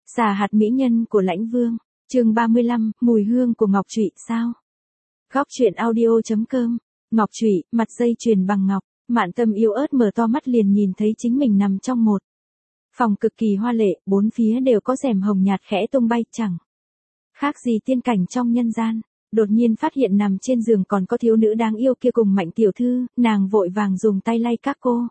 Xà hạt mỹ nhân của Lãnh Vương, chương 35, mùi hương của ngọc trụy sao? Góc truyện audio.com, ngọc trụy, mặt dây chuyền bằng ngọc, Mạn Tâm yếu ớt mở to mắt liền nhìn thấy chính mình nằm trong một phòng cực kỳ hoa lệ, bốn phía đều có rèm hồng nhạt khẽ tung bay, chẳng khác gì tiên cảnh trong nhân gian. Đột nhiên phát hiện nằm trên giường còn có thiếu nữ đáng yêu kia cùng Mạnh tiểu thư, nàng vội vàng dùng tay lay các cô.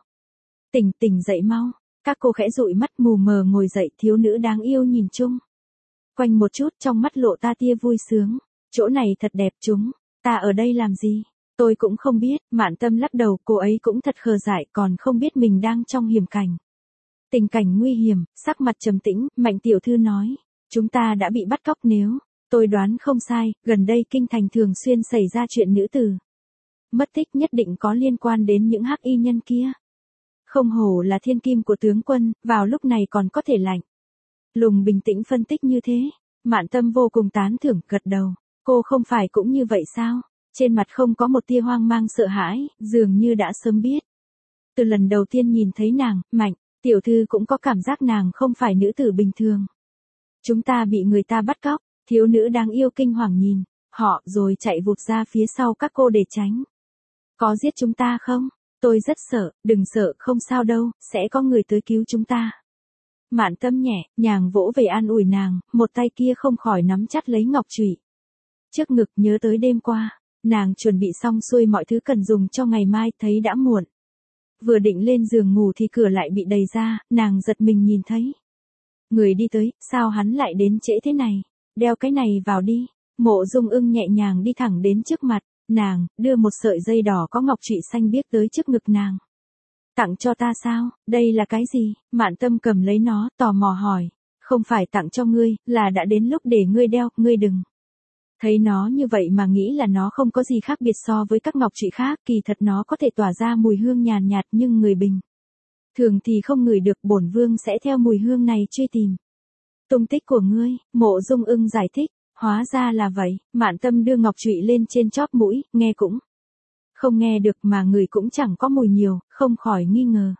Tỉnh dậy mau. Các cô khẽ dụi mắt mù mờ ngồi dậy, thiếu nữ đáng yêu nhìn chung quanh một chút, trong mắt lộ ta tia vui sướng. Chỗ này thật đẹp, ta ở đây làm gì? Tôi cũng không biết. Mạn Tâm lắc đầu, cô ấy cũng thật khờ dại, còn không biết mình đang trong hiểm cảnh. Tình cảnh nguy hiểm, sắc mặt trầm tĩnh, Mạnh tiểu thư nói, chúng ta đã bị bắt cóc. Nếu tôi đoán không sai, gần đây kinh thành thường xuyên xảy ra chuyện nữ tử mất tích, nhất định có liên quan đến những hắc y nhân kia. Không hổ là thiên kim của tướng quân, vào lúc này còn có thể lạnh lùng bình tĩnh phân tích như thế. Mạn Tâm vô cùng tán thưởng, gật đầu. Cô không phải cũng như vậy sao? Trên mặt không có một tia hoang mang sợ hãi, dường như đã sớm biết. Từ lần đầu tiên nhìn thấy nàng, Mạnh tiểu thư cũng có cảm giác nàng không phải nữ tử bình thường. Chúng ta bị người ta bắt cóc. Thiếu nữ đáng yêu kinh hoàng nhìn họ rồi chạy vụt ra phía sau các cô để tránh. Có giết chúng ta không? Tôi rất sợ. Đừng sợ, không sao đâu, sẽ có người tới cứu chúng ta. Mạn Tâm nhẹ nhàng vỗ về an ủi nàng, một tay kia không khỏi nắm chặt lấy ngọc trụy trước ngực, nhớ tới đêm qua, nàng chuẩn bị xong xuôi mọi thứ cần dùng cho ngày mai, thấy đã muộn. Vừa định lên giường ngủ thì cửa lại bị đẩy ra, nàng giật mình nhìn thấy người đi tới. Sao hắn lại đến trễ thế này? Đeo cái này vào đi. Mộ Dung Ưng nhẹ nhàng đi thẳng đến trước mặt nàng, đưa một sợi dây đỏ có ngọc trụy xanh biếc tới trước ngực nàng. Tặng cho ta sao? Đây là cái gì? Mạn Tâm cầm lấy nó, tò mò hỏi. Không phải tặng cho ngươi, là đã đến lúc để ngươi đeo, ngươi đừng thấy nó như vậy mà nghĩ là nó không có gì khác biệt so với các ngọc trụy khác, kỳ thật nó có thể tỏa ra mùi hương nhàn nhạt nhưng người bình thường thì không ngửi được, bổn vương sẽ theo mùi hương này truy tìm tung tích của ngươi. Mộ Dung Ưng giải thích. Hóa ra là vậy. Mạn Tâm đưa ngọc trụy lên trên chóp mũi, nghe cũng không nghe được mà người cũng chẳng có mùi nhiều, không khỏi nghi ngờ.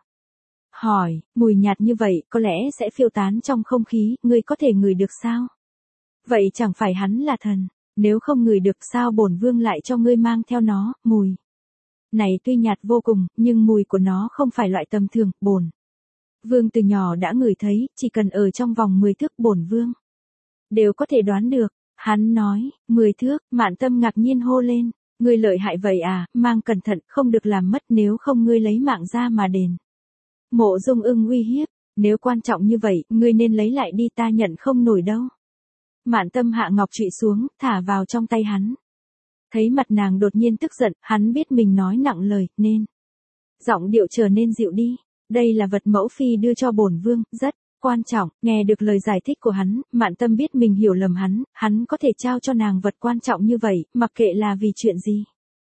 Hỏi, mùi nhạt như vậy có lẽ sẽ phiêu tán trong không khí, ngươi có thể ngửi được sao? Vậy chẳng phải hắn là thần, nếu không ngửi được sao bổn vương lại cho ngươi mang theo nó? Mùi này tuy nhạt vô cùng, nhưng mùi của nó không phải loại tầm thường, bổn vương từ nhỏ đã ngửi thấy, chỉ cần ở trong vòng 10 thước bổn vương đều có thể đoán được. Hắn nói, 10 thước, Mạn Tâm ngạc nhiên hô lên. Ngươi lợi hại vậy à, mang cẩn thận, không được làm mất, nếu không ngươi lấy mạng ra mà đền. Mộ Dung Ưng uy hiếp, nếu quan trọng như vậy, ngươi nên lấy lại đi, ta nhận không nổi đâu. Mạn Tâm hạ ngọc trụy xuống, thả vào trong tay hắn. Thấy mặt nàng đột nhiên tức giận, hắn biết mình nói nặng lời, nên giọng điệu trở nên dịu đi. Đây là vật mẫu phi đưa cho bổn vương, rất quan trọng. Nghe được lời giải thích của hắn, Mạn Tâm biết mình hiểu lầm hắn có thể trao cho nàng vật quan trọng như vậy, mặc kệ là vì chuyện gì.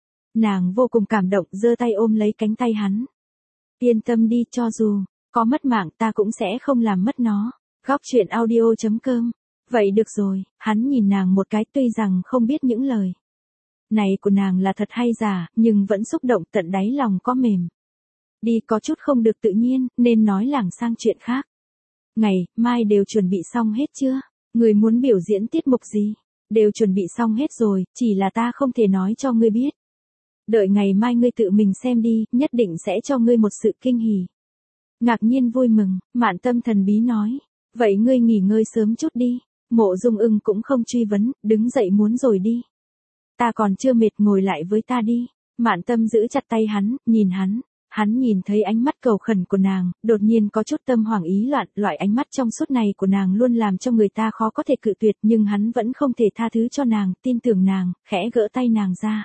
Nàng vô cùng cảm động, giơ tay ôm lấy cánh tay hắn. Yên tâm đi, cho dù có mất mạng ta cũng sẽ không làm mất nó. Góc truyện audio.com. Vậy được rồi. Hắn nhìn nàng một cái, tuy rằng không biết những lời này của nàng là thật hay giả, nhưng vẫn xúc động, tận đáy lòng có mềm đi, có chút không được tự nhiên, nên nói lảng sang chuyện khác. Ngày mai đều chuẩn bị xong hết chưa? Người muốn biểu diễn tiết mục gì? Đều chuẩn bị xong hết rồi, chỉ là ta không thể nói cho ngươi biết. Đợi ngày mai ngươi tự mình xem đi, nhất định sẽ cho ngươi một sự kinh hỉ. Ngạc nhiên vui mừng, Mạn Tâm thần bí nói. Vậy ngươi nghỉ ngơi sớm chút đi. Mộ Dung Ưng cũng không truy vấn, đứng dậy muốn rồi đi. Ta còn chưa mệt, ngồi lại với ta đi. Mạn Tâm giữ chặt tay hắn, nhìn hắn. Hắn nhìn thấy ánh mắt cầu khẩn của nàng, đột nhiên có chút tâm hoảng ý loạn, loại ánh mắt trong suốt này của nàng luôn làm cho người ta khó có thể cự tuyệt, nhưng hắn vẫn không thể tha thứ cho nàng, tin tưởng nàng, khẽ gỡ tay nàng ra.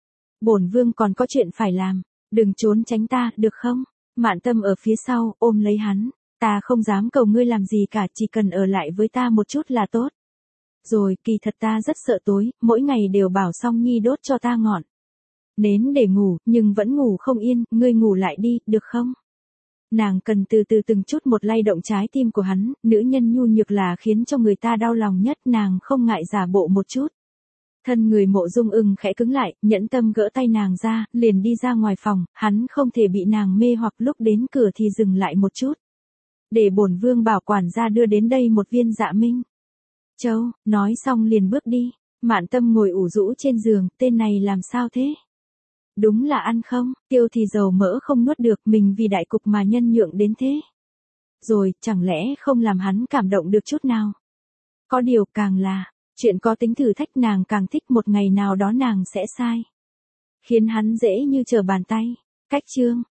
Bổn vương còn có chuyện phải làm, đừng trốn tránh ta, được không? Mạn Tâm ở phía sau, ôm lấy hắn. Ta không dám cầu ngươi làm gì cả, chỉ cần ở lại với ta một chút là tốt. Rồi, kỳ thật ta rất sợ tối, mỗi ngày đều bảo Song Nhi đốt cho ta ngọn nến để ngủ, nhưng vẫn ngủ không yên, ngươi ngủ lại đi, được không? Nàng cần từ từ từng chút một lay động trái tim của hắn, nữ nhân nhu nhược là khiến cho người ta đau lòng nhất, nàng không ngại giả bộ một chút. Thân người Mộ Dung Ưng khẽ cứng lại, nhẫn tâm gỡ tay nàng ra, liền đi ra ngoài phòng, hắn không thể bị nàng mê hoặc, lúc đến cửa thì dừng lại một chút. để bổn vương bảo quản gia đưa đến đây một viên Dạ Minh Châu, nói xong liền bước đi. Mạn Tâm ngồi ủ rũ trên giường, tên này làm sao thế? Đúng là ăn không, tiêu thì dầu mỡ không nuốt được, mình vì đại cục mà nhân nhượng đến thế. Rồi, chẳng lẽ không làm hắn cảm động được chút nào? Có điều càng là, chuyện có tính thử thách nàng càng thích, một ngày nào đó nàng sẽ sai. Khiến hắn dễ như trở bàn tay. Cách chương